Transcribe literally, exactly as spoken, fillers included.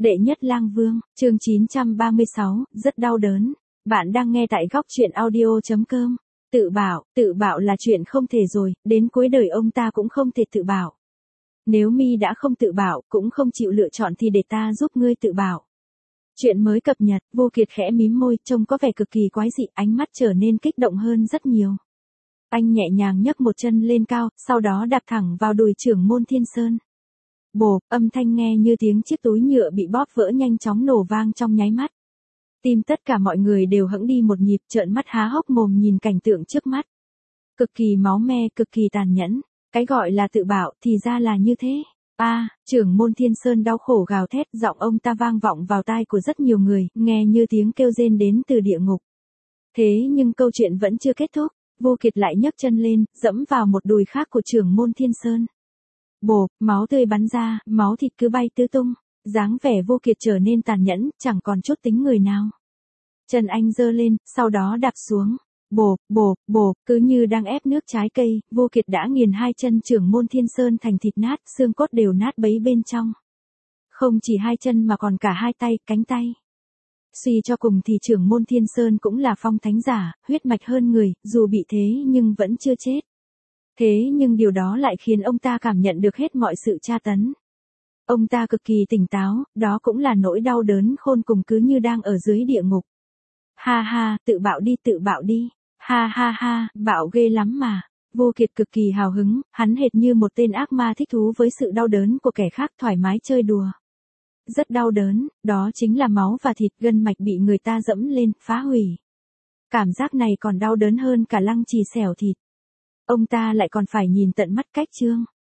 Đệ nhất lang vương, chương chín trăm ba mươi sáu, rất đau đớn. Bạn đang nghe tại góc truyện audio.com. Tự bảo, tự bảo là chuyện không thể rồi, đến cuối đời ông ta cũng không thể tự bảo. Nếu mi đã không tự bảo, cũng không chịu lựa chọn thì để ta giúp ngươi tự bảo. Chuyện mới cập nhật, Vô Kiệt khẽ mím môi, trông có vẻ cực kỳ quái dị, ánh mắt trở nên kích động hơn rất nhiều. Anh nhẹ nhàng nhấc một chân lên cao, sau đó đạp thẳng vào đùi trưởng môn Thiên Sơn. Bộp, âm thanh nghe như tiếng chiếc túi nhựa bị bóp vỡ nhanh chóng nổ vang trong nháy mắt. Tim tất cả mọi người đều hững đi một nhịp, trợn mắt há hốc mồm nhìn cảnh tượng trước mắt. Cực kỳ máu me, cực kỳ tàn nhẫn. Cái gọi là tự bảo thì ra là như thế. A, à, trưởng môn Thiên Sơn đau khổ gào thét, giọng ông ta vang vọng vào tai của rất nhiều người, nghe như tiếng kêu rên đến từ địa ngục. Thế nhưng câu chuyện vẫn chưa kết thúc, Vô Kiệt lại nhấc chân lên, dẫm vào một đùi khác của trưởng môn Thiên Sơn. Bộp, máu tươi bắn ra, máu thịt cứ bay tứ tung, dáng vẻ Vô Kiệt trở nên tàn nhẫn, chẳng còn chút tính người nào. Chân anh giơ lên, sau đó đạp xuống. Bộp, bộp, bộp, cứ như đang ép nước trái cây, Vô Kiệt đã nghiền hai chân trưởng môn Thiên Sơn thành thịt nát, xương cốt đều nát bấy bên trong. Không chỉ hai chân mà còn cả hai tay, cánh tay. Suy cho cùng thì trưởng môn Thiên Sơn cũng là phong thánh giả, huyết mạch hơn người, dù bị thế nhưng vẫn chưa chết. Thế nhưng điều đó lại khiến ông ta cảm nhận được hết mọi sự tra tấn. Ông ta cực kỳ tỉnh táo, đó cũng là nỗi đau đớn khôn cùng cứ như đang ở dưới địa ngục. Ha ha, tự bạo đi, tự bạo đi. Ha ha ha, bạo ghê lắm mà. Vô Kiệt cực kỳ hào hứng, hắn hệt như một tên ác ma thích thú với sự đau đớn của kẻ khác, thoải mái chơi đùa. Rất đau đớn, đó chính là máu và thịt, gân mạch bị người ta dẫm lên, phá hủy. Cảm giác này còn đau đớn hơn cả lăng trì xẻo thịt. Ông ta lại còn phải nhìn tận mắt cách trương.